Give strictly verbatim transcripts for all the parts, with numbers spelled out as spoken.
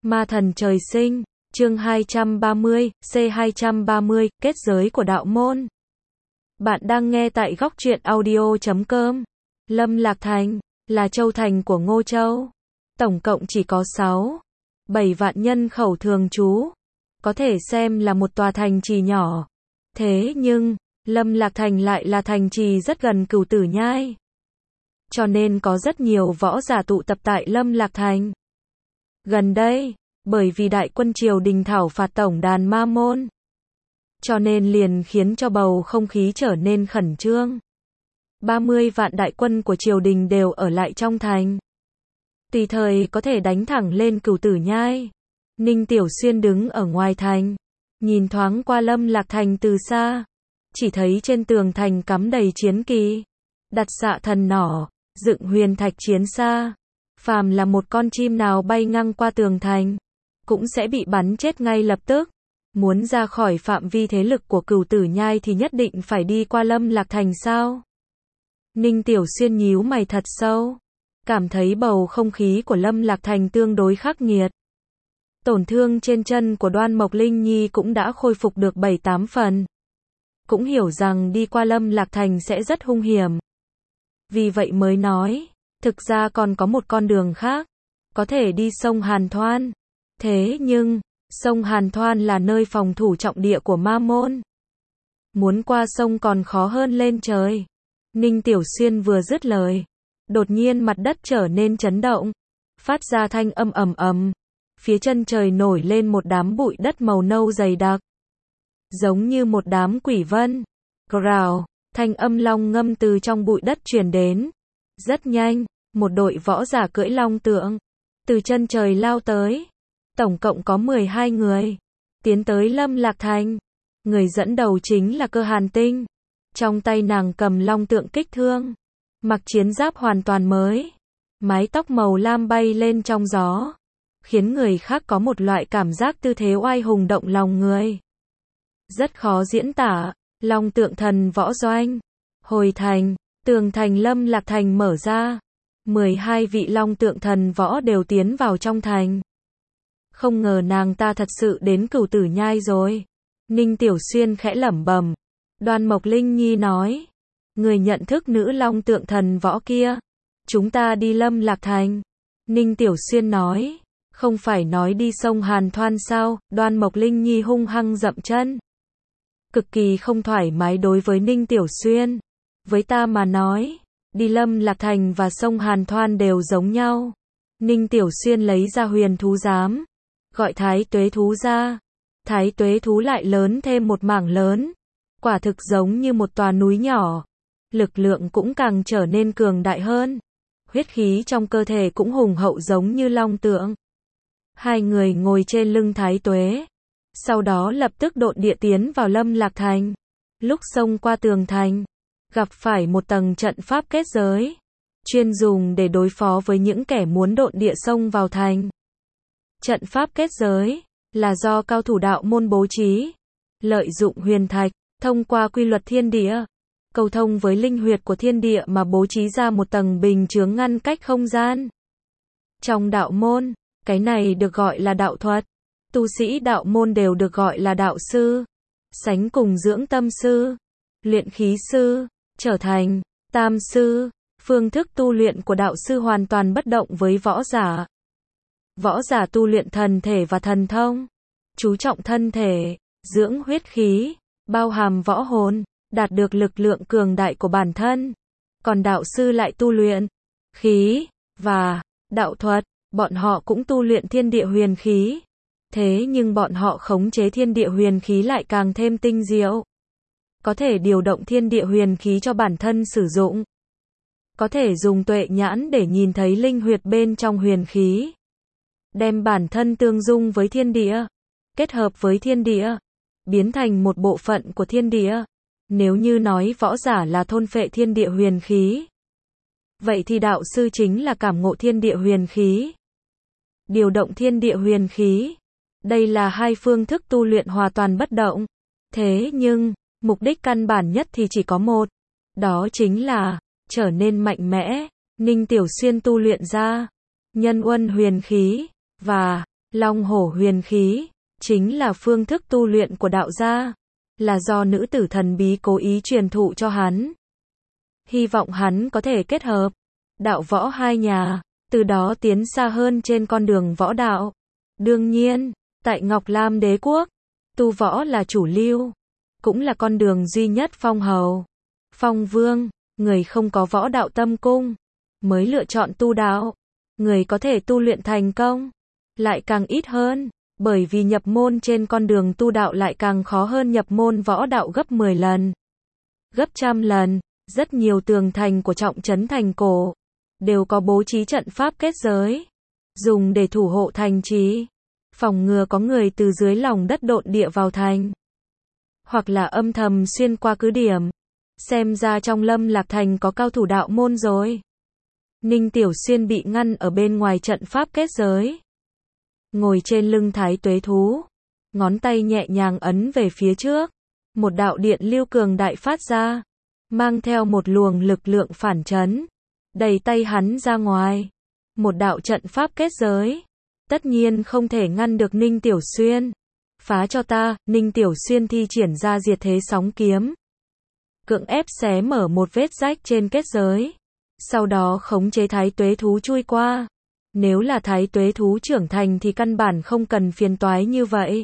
Ma thần trời sinh, chương hai trăm ba mươi, C hai trăm ba mươi, kết giới của đạo môn. Bạn đang nghe tại góc truyện audio chấm com. Lâm Lạc Thành, là châu thành của Ngô Châu. Tổng cộng chỉ có sáu, bảy vạn nhân khẩu thường trú. Có thể xem là một tòa thành trì nhỏ. Thế nhưng, Lâm Lạc Thành lại là thành trì rất gần Cửu Tử Nhai. Cho nên có rất nhiều võ giả tụ tập tại Lâm Lạc Thành. Gần đây, bởi vì đại quân triều đình thảo phạt tổng đàn ma môn, cho nên liền khiến cho bầu không khí trở nên khẩn trương. ba mươi vạn đại quân của triều đình đều ở lại trong thành. Tùy thời có thể đánh thẳng lên Cửu Tử Nhai. Ninh Tiểu Xuyên đứng ở ngoài thành, nhìn thoáng qua Lâm Lạc Thành từ xa, chỉ thấy trên tường thành cắm đầy chiến kỳ, đặt xạ thần nỏ, dựng huyền thạch chiến xa. Phàm là một con chim nào bay ngang qua tường thành, cũng sẽ bị bắn chết ngay lập tức. Muốn ra khỏi phạm vi thế lực của Cửu Tử Nhai thì nhất định phải đi qua Lâm Lạc Thành sao? Ninh Tiểu Xuyên nhíu mày thật sâu, cảm thấy bầu không khí của Lâm Lạc Thành tương đối khắc nghiệt. Tổn thương trên chân của Đoan Mộc Linh Nhi cũng đã khôi phục được bảy tám phần. Cũng hiểu rằng đi qua Lâm Lạc Thành sẽ rất hung hiểm. Vì vậy mới nói, thực ra còn có một con đường khác, có thể đi sông Hàn Thoan. Thế nhưng, sông Hàn Thoan là nơi phòng thủ trọng địa của ma môn. Muốn qua sông còn khó hơn lên trời. Ninh Tiểu Xuyên vừa dứt lời, đột nhiên mặt đất trở nên chấn động, phát ra thanh âm ầm ầm. Phía chân trời nổi lên một đám bụi đất màu nâu dày đặc, giống như một đám quỷ vân. Grào, thanh âm long ngâm từ trong bụi đất truyền đến. Rất nhanh, một đội võ giả cưỡi long tượng từ chân trời lao tới. Tổng cộng có mười hai người tiến tới Lâm Lạc Thành. Người dẫn đầu chính là Cơ Hàn Tinh. Trong tay nàng cầm long tượng kích thương, mặc chiến giáp hoàn toàn mới, mái tóc màu lam bay lên trong gió, khiến người khác có một loại cảm giác tư thế oai hùng động lòng người. Rất khó diễn tả. Long tượng thần võ doanh. Hồi thành, tường thành Lâm Lạc Thành mở ra. mười hai vị long tượng thần võ đều tiến vào trong thành. Không ngờ nàng ta thật sự đến Cửu Tử Nhai rồi. Ninh Tiểu Xuyên khẽ lẩm bẩm. Đoan Mộc Linh Nhi nói, người nhận thức nữ long tượng thần võ kia. Chúng ta đi Lâm Lạc Thành. Ninh Tiểu Xuyên nói, không phải nói đi sông Hàn Thoan sao? Đoan Mộc Linh Nhi hung hăng dậm chân, cực kỳ không thoải mái đối với Ninh Tiểu Xuyên. Với ta mà nói, đi Lâm Lạc Thành và sông Hàn Thoan đều giống nhau. Ninh Tiểu Xuyên lấy ra huyền thú giám, gọi thái tuế thú ra. Thái tuế thú lại lớn thêm một mảng lớn, quả thực giống như một tòa núi nhỏ. Lực lượng cũng càng trở nên cường đại hơn. Huyết khí trong cơ thể cũng hùng hậu giống như long tượng. Hai người ngồi trên lưng thái tuế, sau đó lập tức độn địa tiến vào Lâm Lạc Thành. Lúc xông qua tường thành, gặp phải một tầng trận pháp kết giới, chuyên dùng để đối phó với những kẻ muốn độn địa xông vào thành. Trận pháp kết giới là do cao thủ đạo môn bố trí, lợi dụng huyền thạch, thông qua quy luật thiên địa, cầu thông với linh huyệt của thiên địa mà bố trí ra một tầng bình chướng ngăn cách không gian. Trong đạo môn, cái này được gọi là đạo thuật. Tu sĩ đạo môn đều được gọi là đạo sư, sánh cùng dưỡng tâm sư, luyện khí sư, trở thành tam sư. Phương thức tu luyện của đạo sư hoàn toàn bất động với võ giả. Võ giả tu luyện thần thể và thần thông, chú trọng thân thể, dưỡng huyết khí, bao hàm võ hồn, đạt được lực lượng cường đại của bản thân. Còn đạo sư lại tu luyện khí và đạo thuật, bọn họ cũng tu luyện thiên địa huyền khí. Thế nhưng bọn họ khống chế thiên địa huyền khí lại càng thêm tinh diệu. Có thể điều động thiên địa huyền khí cho bản thân sử dụng. Có thể dùng tuệ nhãn để nhìn thấy linh huyệt bên trong huyền khí. Đem bản thân tương dung với thiên địa, kết hợp với thiên địa, biến thành một bộ phận của thiên địa. Nếu như nói võ giả là thôn phệ thiên địa huyền khí, vậy thì đạo sư chính là cảm ngộ thiên địa huyền khí, điều động thiên địa huyền khí. Đây là hai phương thức tu luyện hoàn toàn bất động. Thế nhưng, mục đích căn bản nhất thì chỉ có một. Đó chính là trở nên mạnh mẽ. Ninh Tiểu Xuyên tu luyện ra nhân uân huyền khí và Long hổ huyền khí, chính là phương thức tu luyện của đạo gia, là do nữ tử thần bí cố ý truyền thụ cho hắn. Hy vọng hắn có thể kết hợp đạo võ hai nhà, từ đó tiến xa hơn trên con đường võ đạo. Đương nhiên, tại Ngọc Lam đế quốc, tu võ là chủ lưu, cũng là con đường duy nhất phong hầu, phong vương, người không có võ đạo tâm cung, mới lựa chọn tu đạo. Người có thể tu luyện thành công, lại càng ít hơn, bởi vì nhập môn trên con đường tu đạo lại càng khó hơn nhập môn võ đạo gấp mười lần, gấp trăm lần. Rất nhiều tường thành của trọng trấn thành cổ đều có bố trí trận pháp kết giới, dùng để thủ hộ thành trì, phòng ngừa có người từ dưới lòng đất độn địa vào thành, hoặc là âm thầm xuyên qua cứ điểm. Xem ra trong Lâm Lạc Thành có cao thủ đạo môn rồi. Ninh Tiểu Xuyên bị ngăn ở bên ngoài trận pháp kết giới, ngồi trên lưng thái tuế thú, ngón tay nhẹ nhàng ấn về phía trước, một đạo điện lưu cường đại phát ra, mang theo một luồng lực lượng phản chấn, đẩy tay hắn ra ngoài. Một đạo trận pháp kết giới, tất nhiên không thể ngăn được Ninh Tiểu Xuyên. Phá cho ta. Ninh Tiểu Xuyên thi triển ra diệt thế sóng kiếm, cưỡng ép xé mở một vết rách trên kết giới, sau đó khống chế thái tuế thú chui qua. Nếu là thái tuế thú trưởng thành thì căn bản không cần phiền toái như vậy,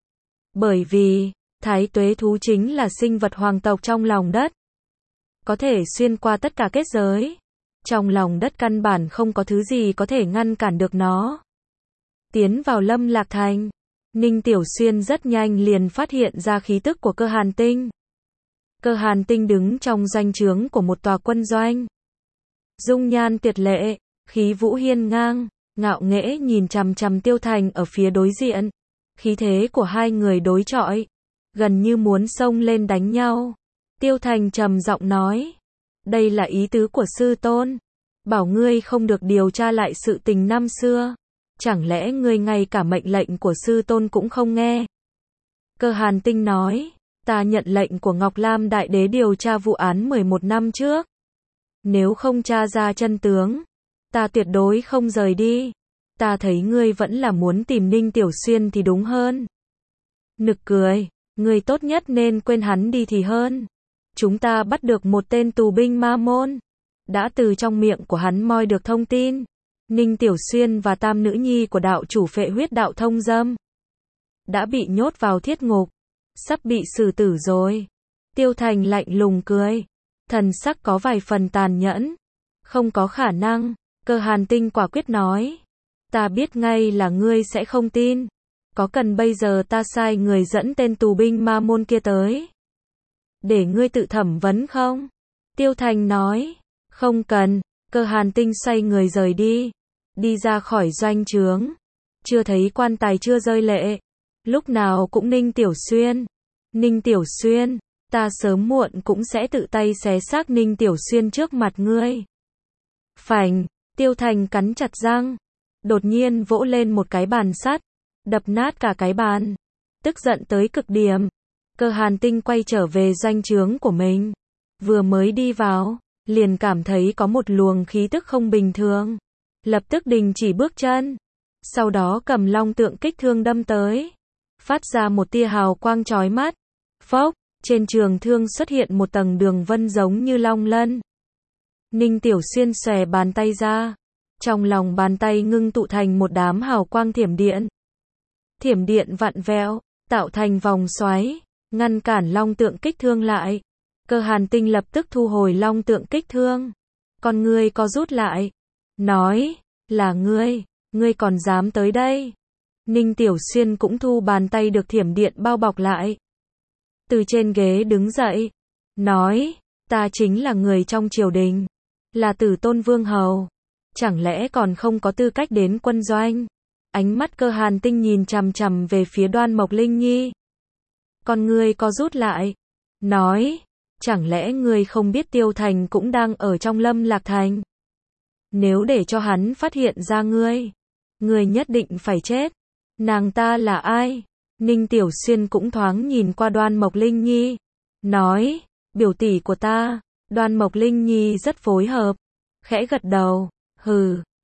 bởi vì thái tuế thú chính là sinh vật hoàng tộc trong lòng đất, có thể xuyên qua tất cả kết giới. Trong lòng đất căn bản không có thứ gì có thể ngăn cản được nó. Tiến vào Lâm Lạc Thành, Ninh Tiểu Xuyên rất nhanh liền phát hiện ra khí tức của Cơ Hàn Tinh. Cơ Hàn Tinh đứng trong doanh trướng của một tòa quân doanh. Dung nhan tuyệt lệ, khí vũ hiên ngang, ngạo nghễ nhìn chằm chằm Tiêu Thành ở phía đối diện. Khí thế của hai người đối chọi, gần như muốn xông lên đánh nhau. Tiêu Thành trầm giọng nói, đây là ý tứ của sư tôn, bảo ngươi không được điều tra lại sự tình năm xưa. Chẳng lẽ ngươi ngay cả mệnh lệnh của sư tôn cũng không nghe? Cơ Hàn Tinh nói, ta nhận lệnh của Ngọc Lam Đại Đế điều tra vụ án mười một năm trước. Nếu không tra ra chân tướng, ta tuyệt đối không rời đi. Ta thấy ngươi vẫn là muốn tìm Ninh Tiểu Xuyên thì đúng hơn. Nực cười, ngươi tốt nhất nên quên hắn đi thì hơn. Chúng ta bắt được một tên tù binh ma môn, đã từ trong miệng của hắn moi được thông tin. Ninh Tiểu Xuyên và tam nữ nhi của đạo chủ phệ huyết đạo thông dâm đã bị nhốt vào thiết ngục, sắp bị xử tử rồi. Tiêu Thành lạnh lùng cười, thần sắc có vài phần tàn nhẫn. Không có khả năng. Cơ Hàn Tinh quả quyết nói, ta biết ngay là ngươi sẽ không tin. Có cần bây giờ ta sai người dẫn tên tù binh ma môn kia tới, để ngươi tự thẩm vấn không? Tiêu Thành nói, không cần. Cơ Hàn Tinh xoay người rời đi, đi ra khỏi doanh trướng. Chưa thấy quan tài chưa rơi lệ, lúc nào cũng Ninh Tiểu Xuyên. Ninh Tiểu Xuyên, ta sớm muộn cũng sẽ tự tay xé xác Ninh Tiểu Xuyên trước mặt ngươi. Phành, Tiêu Thành cắn chặt răng, đột nhiên vỗ lên một cái bàn sắt, đập nát cả cái bàn, tức giận tới cực điểm. Cơ Hàn Tinh quay trở về doanh trướng của mình, vừa mới đi vào, liền cảm thấy có một luồng khí tức không bình thường, lập tức đình chỉ bước chân, sau đó cầm long tượng kích thương đâm tới, phát ra một tia hào quang chói mắt. Phốc, trên trường thương xuất hiện một tầng đường vân giống như long lân. Ninh Tiểu Xuyên xòe bàn tay ra, trong lòng bàn tay ngưng tụ thành một đám hào quang thiểm điện. Thiểm điện vặn vẹo, tạo thành vòng xoáy, ngăn cản long tượng kích thương lại. Cơ Hàn Tinh lập tức thu hồi long tượng kích thương, con ngươi co rút lại, nói, là ngươi, ngươi còn dám tới đây? Ninh Tiểu Xuyên cũng thu bàn tay được thiểm điện bao bọc lại, từ trên ghế đứng dậy, nói, ta chính là người trong triều đình, là Tử Tôn Vương Hầu, chẳng lẽ còn không có tư cách đến quân doanh? Ánh mắt Cơ Hàn Tinh nhìn chằm chằm về phía Đoan Mộc Linh Nhi, con ngươi co rút lại, nói, chẳng lẽ ngươi không biết Tiêu Thành cũng đang ở trong Lâm Lạc Thành? Nếu để cho hắn phát hiện ra ngươi, ngươi nhất định phải chết. Nàng ta là ai? Ninh Tiểu Xuyên cũng thoáng nhìn qua Đoan Mộc Linh Nhi, nói, biểu tỷ của ta. Đoan Mộc Linh Nhi rất phối hợp, khẽ gật đầu, hừ,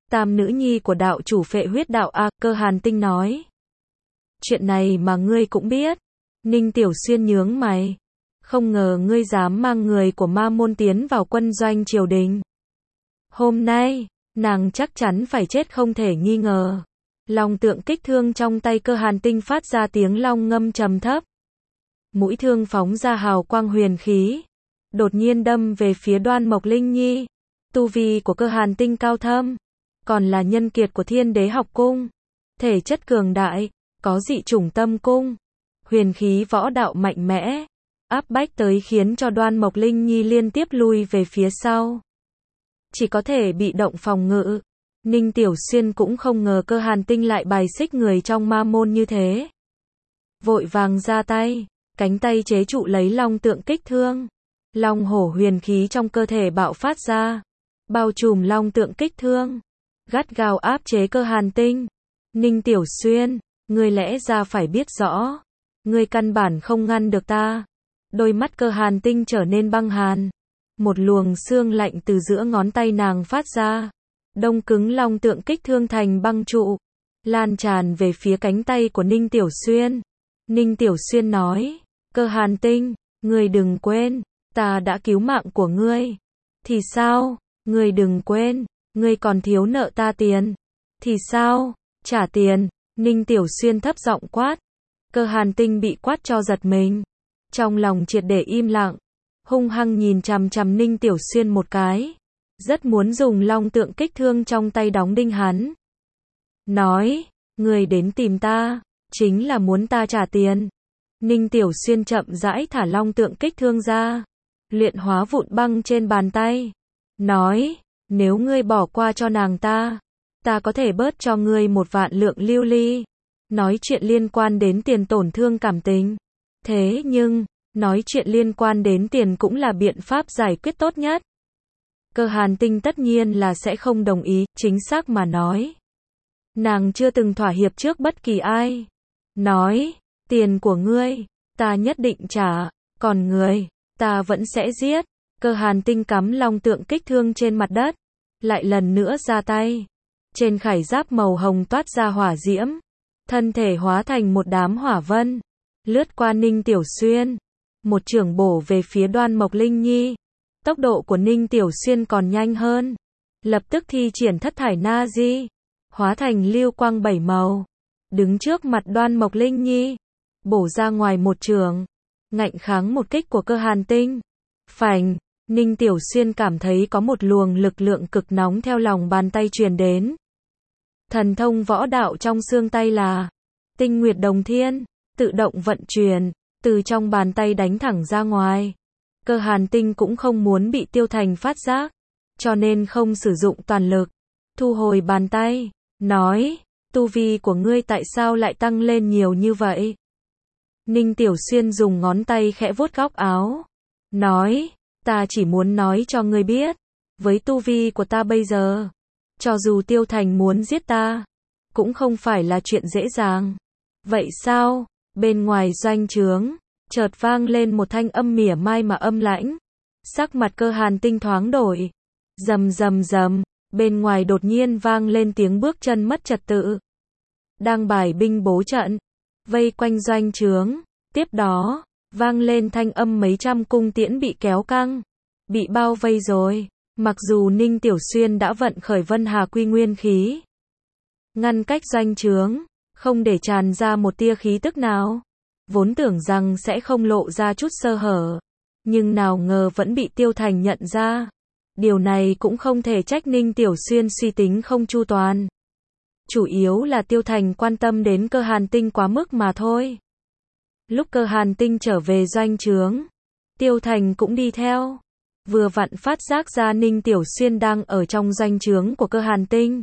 Tam nữ nhi của đạo chủ phệ huyết đạo A, Cơ Hàn Tinh nói. Chuyện này mà ngươi cũng biết. Ninh Tiểu Xuyên nhướng mày. Không ngờ ngươi dám mang người của ma môn tiến vào quân doanh triều đình. Hôm nay, nàng chắc chắn phải chết không thể nghi ngờ. Long tượng kích thương trong tay Cơ Hàn Tinh phát ra tiếng long ngâm trầm thấp. Mũi thương phóng ra hào quang huyền khí. Đột nhiên đâm về phía Đoan Mộc Linh Nhi. Tu vi của Cơ Hàn Tinh cao thâm. Còn là nhân kiệt của Thiên Đế học cung. Thể chất cường đại, có dị chủng tâm cung. Huyền khí võ đạo mạnh mẽ. Áp bách tới khiến cho Đoan Mộc Linh Nhi liên tiếp lui về phía sau. Chỉ có thể bị động phòng ngự. Ninh Tiểu Xuyên cũng không ngờ Cơ Hàn Tinh lại bài xích người trong ma môn như thế. Vội vàng ra tay, cánh tay chế trụ lấy long tượng kích thương. Long hổ huyền khí trong cơ thể bạo phát ra, bao trùm long tượng kích thương, gắt gao áp chế Cơ Hàn Tinh. Ninh Tiểu Xuyên, ngươi lẽ ra phải biết rõ, ngươi căn bản không ngăn được ta. Đôi mắt Cơ Hàn Tinh trở nên băng hàn. Một luồng xương lạnh từ giữa ngón tay nàng phát ra, đông cứng long tượng kích thương thành băng trụ, lan tràn về phía cánh tay của Ninh Tiểu Xuyên. Ninh Tiểu Xuyên nói, Cơ Hàn Tinh, ngươi đừng quên, ta đã cứu mạng của ngươi. Thì sao? Ngươi đừng quên, ngươi còn thiếu nợ ta tiền. Thì sao? Trả tiền. Ninh Tiểu Xuyên thấp giọng quát. Cơ Hàn Tinh bị quát cho giật mình. Trong lòng triệt để im lặng. Hung hăng nhìn chằm chằm Ninh Tiểu Xuyên một cái. Rất muốn dùng long tượng kích thương trong tay đóng đinh hắn. Nói, ngươi đến tìm ta, chính là muốn ta trả tiền. Ninh Tiểu Xuyên chậm rãi thả long tượng kích thương ra. Luyện hóa vụn băng trên bàn tay. Nói, nếu ngươi bỏ qua cho nàng ta, ta có thể bớt cho ngươi một vạn lượng lưu ly. Nói chuyện liên quan đến tiền tổn thương cảm tình. Thế nhưng, nói chuyện liên quan đến tiền cũng là biện pháp giải quyết tốt nhất. Cơ Hàn Tinh tất nhiên là sẽ không đồng ý, chính xác mà nói. Nàng chưa từng thỏa hiệp trước bất kỳ ai. Nói, tiền của ngươi, ta nhất định trả, còn người, ta vẫn sẽ giết. Cơ Hàn Tinh cắm long tượng kích thương trên mặt đất, lại lần nữa ra tay. Trên khải giáp màu hồng toát ra hỏa diễm, thân thể hóa thành một đám hỏa vân, lướt qua Ninh Tiểu Xuyên, một chưởng bổ về phía Đoan Mộc Linh Nhi. Tốc độ của Ninh Tiểu Xuyên còn nhanh hơn, lập tức thi triển thất thải na di, hóa thành lưu quang bảy màu, đứng trước mặt Đoan Mộc Linh Nhi, bổ ra ngoài một chưởng, ngạnh kháng một kích của Cơ Hàn Tinh. Phành, Ninh Tiểu Xuyên cảm thấy có một luồng lực lượng cực nóng theo lòng bàn tay truyền đến. Thần thông võ đạo trong xương tay là Tinh Nguyệt Đồng Thiên, tự động vận chuyển, từ trong bàn tay đánh thẳng ra ngoài. Cơ Hàn Tinh cũng không muốn bị Tiêu Thành phát giác, cho nên không sử dụng toàn lực, thu hồi bàn tay, nói, tu vi của ngươi tại sao lại tăng lên nhiều như vậy? Ninh Tiểu Xuyên dùng ngón tay khẽ vuốt góc áo, nói, ta chỉ muốn nói cho ngươi biết, với tu vi của ta bây giờ, cho dù Tiêu Thành muốn giết ta, cũng không phải là chuyện dễ dàng. Vậy sao? Bên ngoài doanh trướng, chợt vang lên một thanh âm mỉa mai mà âm lãnh. Sắc mặt Cơ Hàn Tinh thoáng đổi. Rầm rầm rầm, bên ngoài đột nhiên vang lên tiếng bước chân mất trật tự. Đang bài binh bố trận, vây quanh doanh trướng. Tiếp đó, vang lên thanh âm mấy trăm cung tiễn bị kéo căng, bị bao vây rồi. Mặc dù Ninh Tiểu Xuyên đã vận khởi Vân Hà Quy Nguyên khí, ngăn cách doanh trướng, không để tràn ra một tia khí tức nào. Vốn tưởng rằng sẽ không lộ ra chút sơ hở, nhưng nào ngờ vẫn bị Tiêu Thành nhận ra. Điều này cũng không thể trách Ninh Tiểu Xuyên suy tính không chu toàn. Chủ yếu là Tiêu Thành quan tâm đến Cơ Hàn Tinh quá mức mà thôi. Lúc Cơ Hàn Tinh trở về doanh trướng, Tiêu Thành cũng đi theo. Vừa vặn phát giác ra Ninh Tiểu Xuyên đang ở trong doanh trướng của Cơ Hàn Tinh.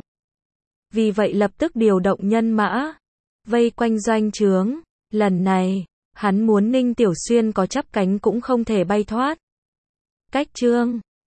Vì vậy lập tức điều động nhân mã, vây quanh doanh trướng. Lần này, hắn muốn Ninh Tiểu Xuyên có chắp cánh cũng không thể bay thoát. Cách chương